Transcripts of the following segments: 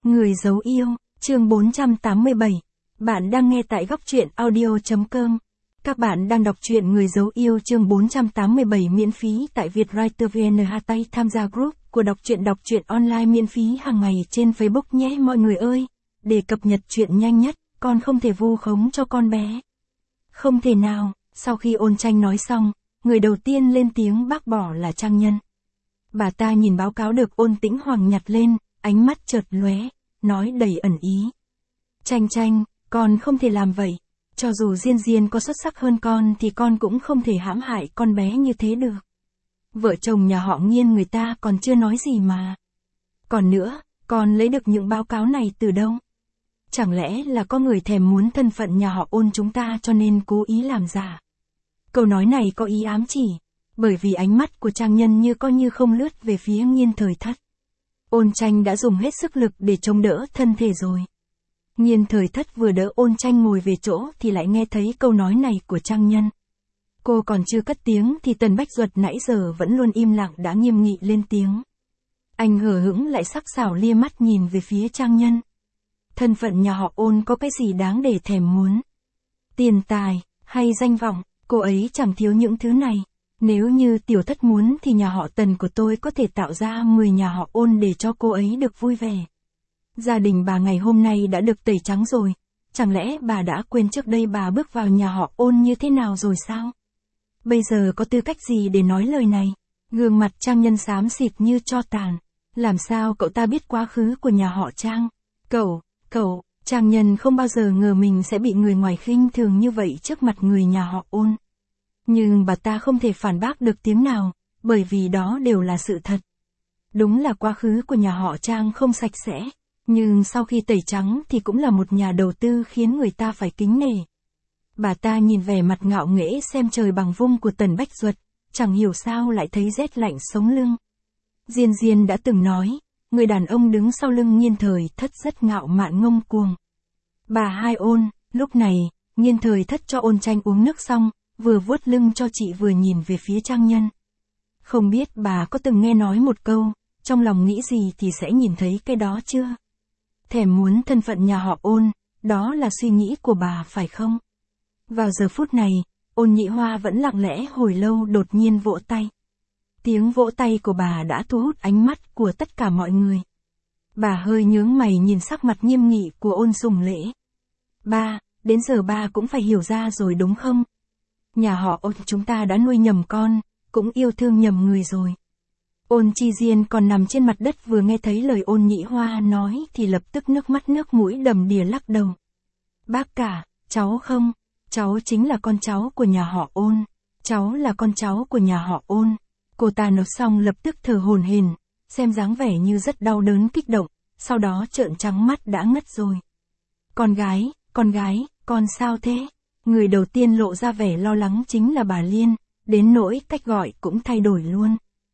Người giấu yêu, chương 487. Bạn đang nghe tại góc truyện audio.com. Các bạn đang đọc truyện Người giấu yêu chương 487 miễn phí tại Vietwriter VN. Tham gia group của đọc truyện online miễn phí hàng ngày trên Facebook nhé mọi người ơi. Để cập nhật truyện nhanh nhất, con không thể vu khống cho con bé. Không thể nào. Sau khi Ôn Tranh nói xong, người đầu tiên lên tiếng bác bỏ là Trang Nhân. Bà ta nhìn báo cáo được Ôn Tĩnh Hoàng nhặt lên, ánh mắt chợt lóe, nói đầy ẩn ý. Tranh, con không thể làm vậy. Cho dù Diên có xuất sắc hơn con thì con cũng không thể hãm hại con bé như thế được. Vợ chồng nhà họ Nghiên người ta còn chưa nói gì mà. Còn nữa, con lấy được những báo cáo này từ đâu? Chẳng lẽ là có người thèm muốn thân phận nhà họ Ôn chúng ta cho nên cố ý làm giả? Câu nói này có ý ám chỉ, bởi vì ánh mắt của Trang Nhân như coi như không lướt về phía Nghiên Thời Thất. Ôn Tranh đã dùng hết sức lực để chống đỡ thân thể rồi. Nghiên Thời Thất vừa đỡ Ôn Tranh ngồi về chỗ thì lại nghe thấy câu nói này của Trang Nhân. Cô còn chưa cất tiếng thì Tần Bách Duật nãy giờ vẫn luôn im lặng đã nghiêm nghị lên tiếng. Anh hờ hững lại sắc sảo lia mắt nhìn về phía Trang Nhân. Thân phận nhà họ Ôn có cái gì đáng để thèm muốn? Tiền tài, hay danh vọng, cô ấy chẳng thiếu những thứ này. Nếu như tiểu thất muốn thì nhà họ Tần của tôi có thể tạo ra 10 nhà họ Ôn để cho cô ấy được vui vẻ. Gia đình bà ngày hôm nay đã được tẩy trắng rồi. Chẳng lẽ bà đã quên trước đây bà bước vào nhà họ Ôn như thế nào rồi sao? Bây giờ có tư cách gì để nói lời này? Gương mặt Trang Nhân xám xịt như tro tàn. Làm sao cậu ta biết quá khứ của nhà họ Trang? Cậu, Trang Nhân không bao giờ ngờ mình sẽ bị người ngoài khinh thường như vậy trước mặt người nhà họ Ôn. Nhưng bà ta không thể phản bác được tiếng nào, bởi vì đó đều là sự thật. Đúng là quá khứ của nhà họ Trang không sạch sẽ, nhưng sau khi tẩy trắng thì cũng là một nhà đầu tư khiến người ta phải kính nể. Bà ta nhìn vẻ mặt ngạo nghễ xem trời bằng vung của Tần Bách Duật, chẳng hiểu sao lại thấy rét lạnh sống lưng. Diên đã từng nói, người đàn ông đứng sau lưng Nghiên Thời Thất rất ngạo mạn ngông cuồng. Bà hai Ôn, lúc này, Nghiên Thời Thất cho Ôn Tranh uống nước xong, vừa vuốt lưng cho chị vừa nhìn về phía Trang Nhân. Không biết bà có từng nghe nói một câu, trong lòng nghĩ gì thì sẽ nhìn thấy cái đó chưa? Thèm muốn thân phận nhà họ Ôn, đó là suy nghĩ của bà phải không? Vào giờ phút này, Ôn Nhị Hoa vẫn lặng lẽ hồi lâu đột nhiên vỗ tay. Tiếng vỗ tay của bà đã thu hút ánh mắt của tất cả mọi người. Bà hơi nhướng mày nhìn sắc mặt nghiêm nghị của Ôn Sùng Lễ. Ba, đến giờ ba cũng phải hiểu ra rồi đúng không? Nhà họ Ôn chúng ta đã nuôi nhầm con, cũng yêu thương nhầm người rồi. Ôn Chi Diên còn nằm trên mặt đất vừa nghe thấy lời Ôn Nhị Hoa nói thì lập tức nước mắt nước mũi đầm đìa lắc đầu. Bác cả, cháu không, cháu chính là con cháu của nhà họ Ôn, cháu là con cháu của nhà họ Ôn. Cô ta nói xong lập tức thở hổn hển, xem dáng vẻ như rất đau đớn kích động, sau đó trợn trắng mắt đã ngất rồi. Con gái, con sao thế? Người đầu tiên lộ ra vẻ lo lắng chính là bà Liên, đến nỗi cách gọi cũng thay đổi luôn.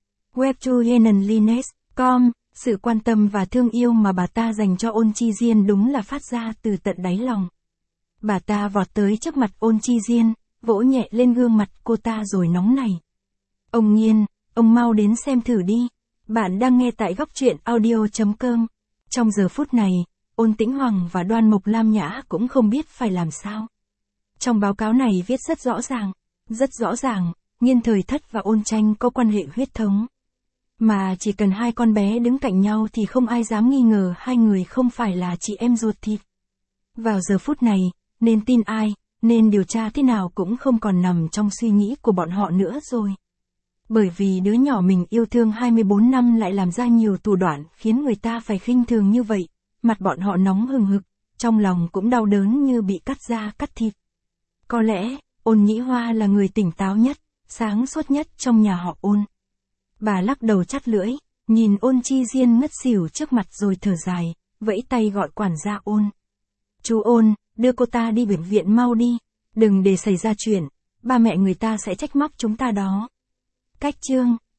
Webtoyenenlines.com, sự quan tâm và thương yêu mà bà ta dành cho Ôn Chi Diên đúng là phát ra từ tận đáy lòng. Bà ta vọt tới trước mặt Ôn Chi Diên, vỗ nhẹ lên gương mặt cô ta rồi nóng nảy. Ông Nghiên, ông mau đến xem thử đi. Bạn đang nghe tại góc truyện audio.com. Trong giờ phút này, Ôn Tĩnh Hoàng và Đoan Mộc Lam Nhã cũng không biết phải làm sao. Trong báo cáo này viết rất rõ ràng, Nghiên Thời Thất và Ôn Tranh có quan hệ huyết thống. Mà chỉ cần hai con bé đứng cạnh nhau thì không ai dám nghi ngờ hai người không phải là chị em ruột thịt. Vào giờ phút này, nên tin ai, nên điều tra thế nào cũng không còn nằm trong suy nghĩ của bọn họ nữa rồi. Bởi vì đứa nhỏ mình yêu thương 24 năm lại làm ra nhiều thủ đoạn khiến người ta phải khinh thường như vậy, mặt bọn họ nóng hừng hực, trong lòng cũng đau đớn như bị cắt da cắt thịt. Có lẽ, Ôn Nhị Hoa là người tỉnh táo nhất, sáng suốt nhất trong nhà họ Ôn. Bà lắc đầu chắt lưỡi, nhìn Ôn Chi Diên ngất xỉu trước mặt rồi thở dài, vẫy tay gọi quản gia Ôn. Chú Ôn, đưa cô ta đi bệnh viện mau đi, đừng để xảy ra chuyện, ba mẹ người ta sẽ trách móc chúng ta đó. Cách chương